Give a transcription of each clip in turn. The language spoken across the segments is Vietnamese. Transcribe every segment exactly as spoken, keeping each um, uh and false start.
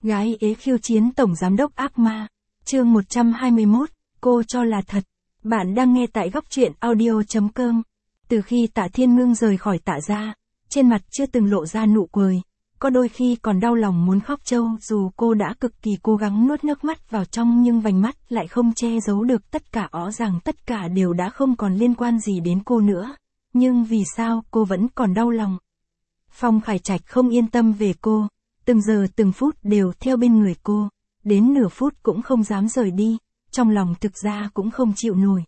Gái ế khiêu chiến tổng giám đốc ác ma. Chương một trăm hai mươi mốt, cô cho là thật. Bạn đang nghe tại góc truyện audio chấm com. Từ khi Tạ Thiên Ngưng rời khỏi Tạ gia, trên mặt chưa từng lộ ra nụ cười, có đôi khi còn đau lòng muốn khóc trâu, dù cô đã cực kỳ cố gắng nuốt nước mắt vào trong nhưng vành mắt lại không che giấu được tất cả, rõ ràng tất cả đều đã không còn liên quan gì đến cô nữa. Nhưng vì sao cô vẫn còn đau lòng? Phong Khải Trạch không yên tâm về cô, từng giờ từng phút đều theo bên người cô, đến nửa phút cũng không dám rời đi, trong lòng thực ra cũng không chịu nổi.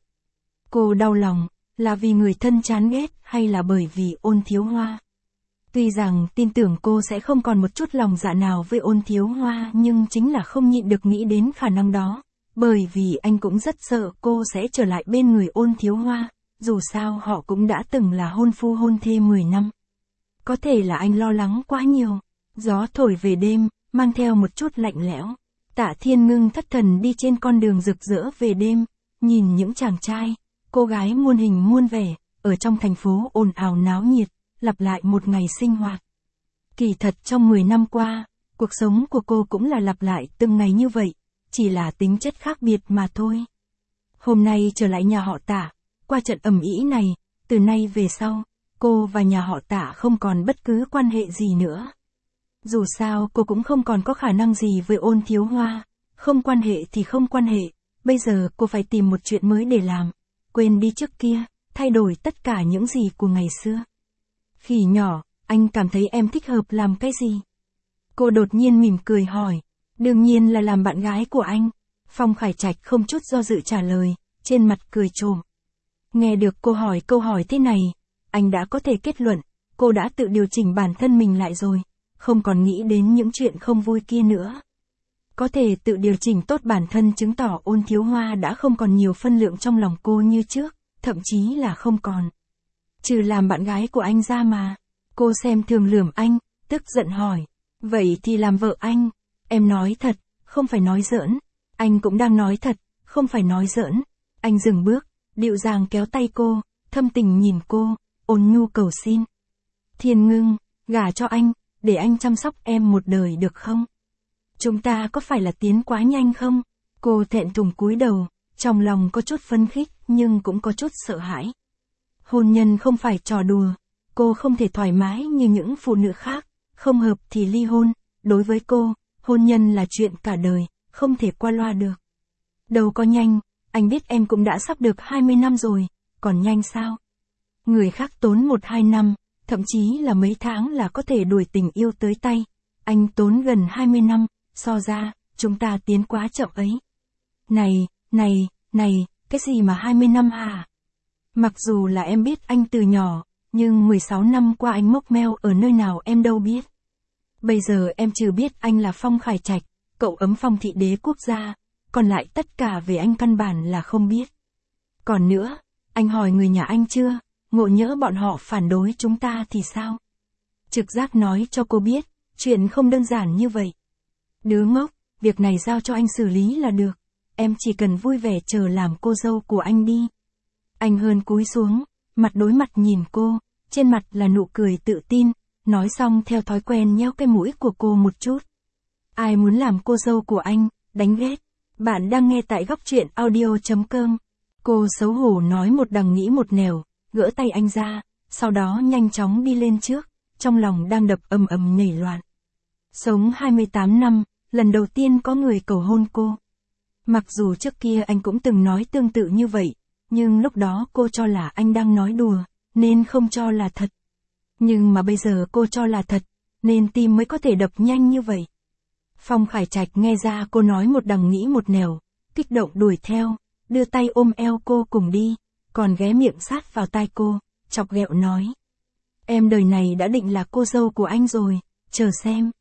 Cô đau lòng, là vì người thân chán ghét hay là bởi vì Ôn Thiếu Hoa? Tuy rằng tin tưởng cô sẽ không còn một chút lòng dạ nào với Ôn Thiếu Hoa, nhưng chính là không nhịn được nghĩ đến khả năng đó, bởi vì anh cũng rất sợ cô sẽ trở lại bên người Ôn Thiếu Hoa, dù sao họ cũng đã từng là hôn phu hôn thê mười năm. Có thể là anh lo lắng quá nhiều. Gió thổi về đêm, mang theo một chút lạnh lẽo. Tạ Thiên Ngưng thất thần đi trên con đường rực rỡ về đêm, nhìn những chàng trai, cô gái muôn hình muôn vẻ, ở trong thành phố ồn ào náo nhiệt, lặp lại một ngày sinh hoạt. Kỳ thật trong mười năm qua, cuộc sống của cô cũng là lặp lại từng ngày như vậy, chỉ là tính chất khác biệt mà thôi. Hôm nay trở lại nhà họ Tạ, qua trận ầm ĩ này, từ nay về sau, cô và nhà họ Tạ không còn bất cứ quan hệ gì nữa. Dù sao cô cũng không còn có khả năng gì với Ôn Thiếu Hoa, không quan hệ thì không quan hệ, bây giờ cô phải tìm một chuyện mới để làm, quên đi trước kia, thay đổi tất cả những gì của ngày xưa. Khi nhỏ, anh cảm thấy em thích hợp làm cái gì? Cô đột nhiên mỉm cười hỏi, đương nhiên là làm bạn gái của anh. Phong Khải Trạch không chút do dự trả lời, trên mặt cười trộm. Nghe được cô hỏi câu hỏi thế này, anh đã có thể kết luận, cô đã tự điều chỉnh bản thân mình lại rồi, không còn nghĩ đến những chuyện không vui kia nữa. Có thể tự điều chỉnh tốt bản thân chứng tỏ Ôn Thiếu Hoa đã không còn nhiều phân lượng trong lòng cô như trước, thậm chí là không còn. Trừ làm bạn gái của anh ra mà. Cô xem thường lườm anh, tức giận hỏi. Vậy thì làm vợ anh. Em nói thật, không phải nói giỡn. Anh cũng đang nói thật, không phải nói giỡn. Anh dừng bước, dịu dàng kéo tay cô, thâm tình nhìn cô, ôn nhu cầu xin. Thiên Ngưng, gả cho anh, để anh chăm sóc em một đời được không? Chúng ta có phải là tiến quá nhanh không? Cô thẹn thùng cúi đầu, trong lòng có chút phấn khích nhưng cũng có chút sợ hãi. Hôn nhân không phải trò đùa, cô không thể thoải mái như những phụ nữ khác, không hợp thì ly hôn, đối với cô, hôn nhân là chuyện cả đời, không thể qua loa được. Đâu có nhanh, anh biết em cũng đã sắp được hai mươi năm rồi, còn nhanh sao? Người khác tốn một hai năm, thậm chí là mấy tháng là có thể đuổi tình yêu tới tay, anh tốn gần hai mươi năm, so ra, chúng ta tiến quá chậm ấy. Này, này, này, cái gì mà hai mươi năm hả? Mặc dù là em biết anh từ nhỏ, nhưng mười sáu năm qua anh mốc meo ở nơi nào em đâu biết. Bây giờ em chỉ biết anh là Phong Khải Trạch, cậu ấm Phong thị đế quốc gia, còn lại tất cả về anh căn bản là không biết. Còn nữa, anh hỏi người nhà anh chưa, ngộ nhỡ bọn họ phản đối chúng ta thì sao? Trực giác nói cho cô biết, chuyện không đơn giản như vậy. Đứa ngốc, việc này giao cho anh xử lý là được, em chỉ cần vui vẻ chờ làm cô dâu của anh đi. Anh hơn cúi xuống, mặt đối mặt nhìn cô, trên mặt là nụ cười tự tin, nói xong theo thói quen nhéo cái mũi của cô một chút. Ai muốn làm cô dâu của anh, đánh ghét. Bạn đang nghe tại góc truyện audio chấm com. Cô xấu hổ nói một đằng nghĩ một nẻo, gỡ tay anh ra, sau đó nhanh chóng đi lên trước, trong lòng đang đập ầm ầm nhảy loạn. Sống hai mươi tám năm, lần đầu tiên có người cầu hôn cô. Mặc dù trước kia anh cũng từng nói tương tự như vậy, nhưng lúc đó cô cho là anh đang nói đùa, nên không cho là thật. Nhưng mà bây giờ cô cho là thật, nên tim mới có thể đập nhanh như vậy. Phong Khải Trạch nghe ra cô nói một đằng nghĩ một nẻo, kích động đuổi theo, đưa tay ôm eo cô cùng đi, còn ghé miệng sát vào tai cô, chọc ghẹo nói. Em đời này đã định là cô dâu của anh rồi, chờ xem.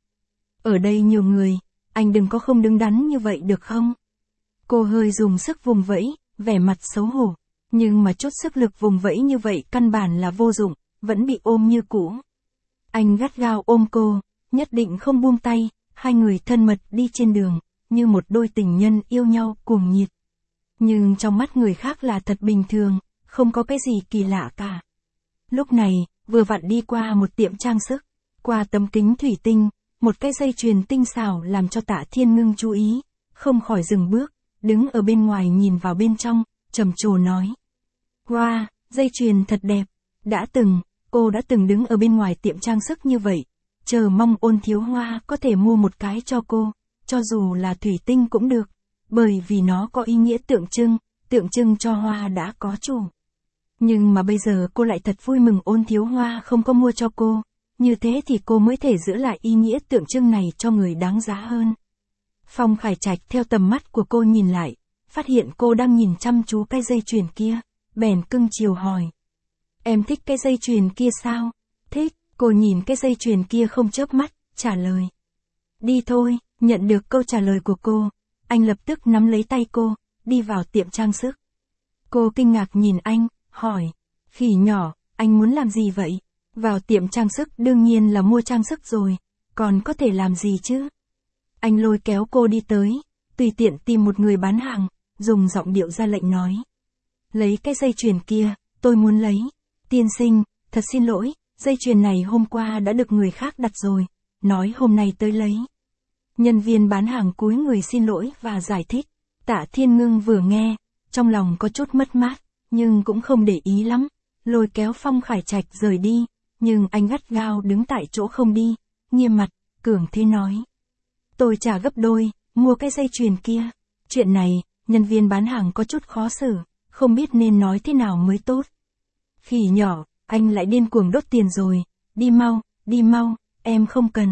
Ở đây nhiều người, anh đừng có không đứng đắn như vậy được không? Cô hơi dùng sức vùng vẫy, vẻ mặt xấu hổ, nhưng mà chút sức lực vùng vẫy như vậy căn bản là vô dụng, vẫn bị ôm như cũ. Anh gắt gao ôm cô, nhất định không buông tay, hai người thân mật đi trên đường, như một đôi tình nhân yêu nhau cuồng nhiệt. Nhưng trong mắt người khác là thật bình thường, không có cái gì kỳ lạ cả. Lúc này, vừa vặn đi qua một tiệm trang sức, qua tấm kính thủy tinh, một cái dây chuyền tinh xảo làm cho Tạ Thiên Ngưng chú ý, không khỏi dừng bước, đứng ở bên ngoài nhìn vào bên trong, trầm trồ nói. Wow, dây chuyền thật đẹp. Đã từng, cô đã từng đứng ở bên ngoài tiệm trang sức như vậy, chờ mong Ôn Thiếu Hoa có thể mua một cái cho cô, cho dù là thủy tinh cũng được, bởi vì nó có ý nghĩa tượng trưng, tượng trưng cho hoa đã có chủ. Nhưng mà bây giờ cô lại thật vui mừng Ôn Thiếu Hoa không có mua cho cô, như thế thì cô mới thể giữ lại ý nghĩa tượng trưng này cho người đáng giá hơn. Phong Khải Trạch theo tầm mắt của cô nhìn lại, phát hiện cô đang nhìn chăm chú cái dây chuyền kia, bèn cưng chiều hỏi. Em thích cái dây chuyền kia sao? Thích, cô nhìn cái dây chuyền kia không chớp mắt, trả lời. Đi thôi, nhận được câu trả lời của cô, anh lập tức nắm lấy tay cô, đi vào tiệm trang sức. Cô kinh ngạc nhìn anh, hỏi. Khỉ nhỏ, anh muốn làm gì vậy? Vào tiệm trang sức đương nhiên là mua trang sức rồi, còn có thể làm gì chứ? Anh lôi kéo cô đi tới, tùy tiện tìm một người bán hàng, dùng giọng điệu ra lệnh nói. Lấy cái dây chuyền kia, tôi muốn lấy. Tiên sinh, thật xin lỗi, dây chuyền này hôm qua đã được người khác đặt rồi, nói hôm nay tới lấy. Nhân viên bán hàng cúi người xin lỗi và giải thích. Tạ Thiên Ngưng vừa nghe, trong lòng có chút mất mát, nhưng cũng không để ý lắm, lôi kéo Phong Khải Trạch rời đi, nhưng anh gắt gao đứng tại chỗ không đi, nghiêm mặt, cường thế nói. Tôi trả gấp đôi, mua cái dây chuyền kia. Chuyện này, nhân viên bán hàng có chút khó xử, không biết nên nói thế nào mới tốt. Khỉ nhỏ, anh lại điên cuồng đốt tiền rồi, đi mau, đi mau, em không cần.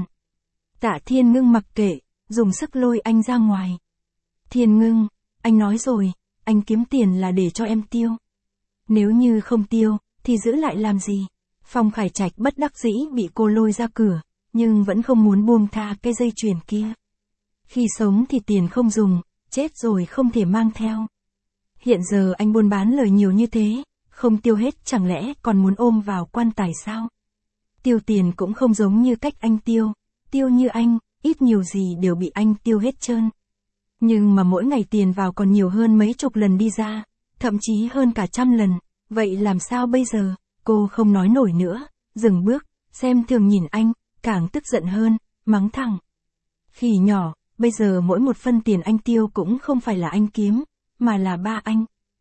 Tạ Thiên Ngưng mặc kệ, dùng sức lôi anh ra ngoài. Thiên Ngưng, anh nói rồi, anh kiếm tiền là để cho em tiêu. Nếu như không tiêu, thì giữ lại làm gì? Phong Khải Trạch bất đắc dĩ bị cô lôi ra cửa, nhưng vẫn không muốn buông tha cái dây chuyền kia. Khi sống thì tiền không dùng, chết rồi không thể mang theo. Hiện giờ anh buôn bán lời nhiều như thế, không tiêu hết chẳng lẽ còn muốn ôm vào quan tài sao? Tiêu tiền cũng không giống như cách anh tiêu, tiêu như anh, ít nhiều gì đều bị anh tiêu hết trơn. Nhưng mà mỗi ngày tiền vào còn nhiều hơn mấy chục lần đi ra, thậm chí hơn cả trăm lần, vậy làm sao bây giờ? Cô không nói nổi nữa, dừng bước, xem thường nhìn anh, càng tức giận hơn, mắng thẳng. Khỉ nhỏ, bây giờ mỗi một phân tiền anh tiêu cũng không phải là anh kiếm, mà là ba anh.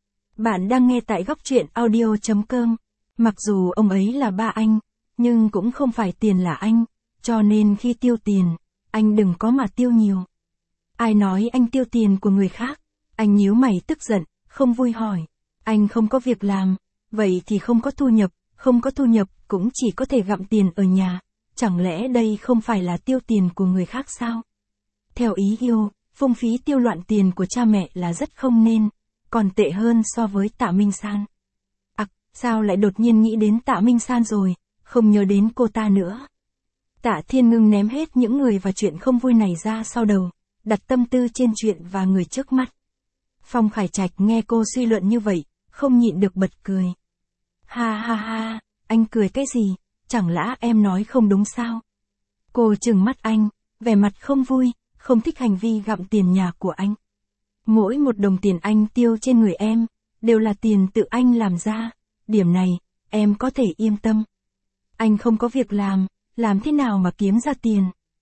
Bạn đang nghe tại góc truyện audio chấm com. Mặc dù ông ấy là ba anh, nhưng cũng không phải tiền là anh, cho nên khi tiêu tiền, anh đừng có mà tiêu nhiều. Ai nói anh tiêu tiền của người khác? Anh nhíu mày tức giận, không vui hỏi. Anh không có việc làm, vậy thì không có thu nhập, không có thu nhập cũng chỉ có thể gặm tiền ở nhà. Chẳng lẽ đây không phải là tiêu tiền của người khác sao? Theo ý yêu, phung phí tiêu loạn tiền của cha mẹ là rất không nên, còn tệ hơn so với Tạ Minh San. Ặc, à, sao lại đột nhiên nghĩ đến Tạ Minh San rồi, không nhớ đến cô ta nữa. Tạ Thiên Ngưng ném hết những người và chuyện không vui này ra sau đầu, đặt tâm tư trên chuyện và người trước mắt. Phong Khải Trạch nghe cô suy luận như vậy, không nhịn được bật cười. Ha ha ha, anh cười cái gì, chẳng lẽ em nói không đúng sao? Cô trừng mắt anh, vẻ mặt không vui, không thích hành vi gặm tiền nhà của anh. Mỗi một đồng tiền anh tiêu trên người em, đều là tiền tự anh làm ra, điểm này, em có thể yên tâm. Anh không có việc làm, làm thế nào mà kiếm ra tiền?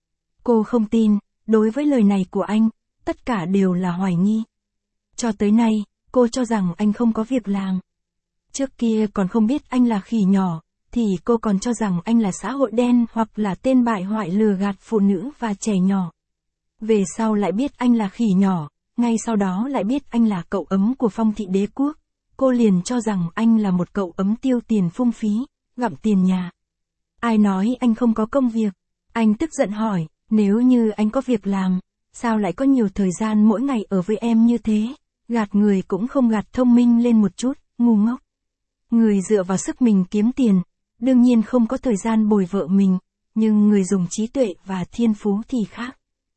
Cô không tin, đối với lời này của anh, tất cả đều là hoài nghi. Cho tới nay, cô cho rằng anh không có việc làm. Trước kia còn không biết anh là khỉ nhỏ, thì cô còn cho rằng anh là xã hội đen hoặc là tên bại hoại lừa gạt phụ nữ và trẻ nhỏ. Về sau lại biết anh là khỉ nhỏ, ngay sau đó lại biết anh là cậu ấm của Phong thị đế quốc. Cô liền cho rằng anh là một cậu ấm tiêu tiền phung phí, gặm tiền nhà. Ai nói anh không có công việc? Anh tức giận hỏi, nếu như anh có việc làm, sao lại có nhiều thời gian mỗi ngày ở với em như thế? Gạt người cũng không gạt thông minh lên một chút, ngu ngốc. Người dựa vào sức mình kiếm tiền, đương nhiên không có thời gian bồi vợ mình, nhưng người dùng trí tuệ và thiên phú thì khác.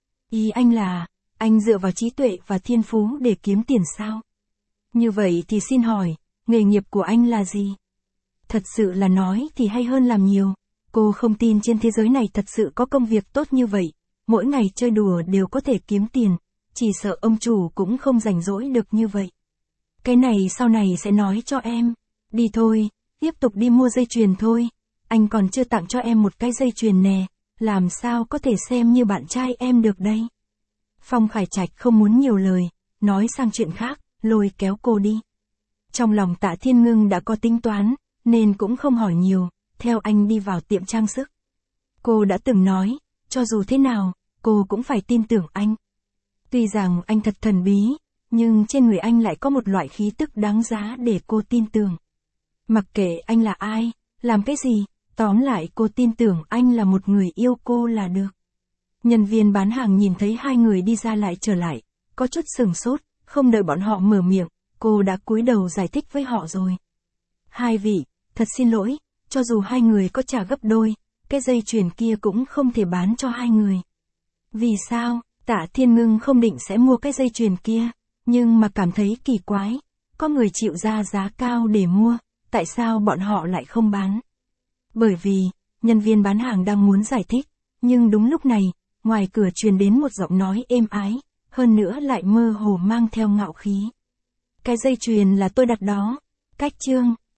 Ý anh là, anh dựa vào trí tuệ và thiên phú để kiếm tiền sao? Như vậy thì xin hỏi, nghề nghiệp của anh là gì? Thật sự là nói thì hay hơn làm nhiều. Cô không tin trên thế giới này thật sự có công việc tốt như vậy, mỗi ngày chơi đùa đều có thể kiếm tiền, chỉ sợ ông chủ cũng không rảnh rỗi được như vậy. Cái này sau này sẽ nói cho em. Đi thôi, tiếp tục đi mua dây chuyền thôi. Anh còn chưa tặng cho em một cái dây chuyền nè, làm sao có thể xem như bạn trai em được đây. Phong Khải Trạch không muốn nhiều lời, nói sang chuyện khác, lôi kéo cô đi. Trong lòng Tạ Thiên Ngưng đã có tính toán, nên cũng không hỏi nhiều, theo anh đi vào tiệm trang sức. Cô đã từng nói, cho dù thế nào, cô cũng phải tin tưởng anh. Tuy rằng anh thật thần bí, nhưng trên người anh lại có một loại khí tức đáng giá để cô tin tưởng. Mặc kệ anh là ai, làm cái gì, tóm lại cô tin tưởng anh là một người yêu cô là được. Nhân viên bán hàng nhìn thấy hai người đi ra lại trở lại, có chút sừng sốt, không đợi bọn họ mở miệng, cô đã cúi đầu giải thích với họ rồi. Hai vị, thật xin lỗi, cho dù hai người có trả gấp đôi, cái dây chuyền kia cũng không thể bán cho hai người. Vì sao? Tạ Thiên Ngưng không định sẽ mua cái dây chuyền kia, nhưng mà cảm thấy kỳ quái, có người chịu ra giá cao để mua, tại sao bọn họ lại không bán? Bởi vì, nhân viên bán hàng đang muốn giải thích, nhưng đúng lúc này, ngoài cửa truyền đến một giọng nói êm ái, hơn nữa lại mơ hồ mang theo ngạo khí. Cái dây chuyền là tôi đặt đó, cách chương.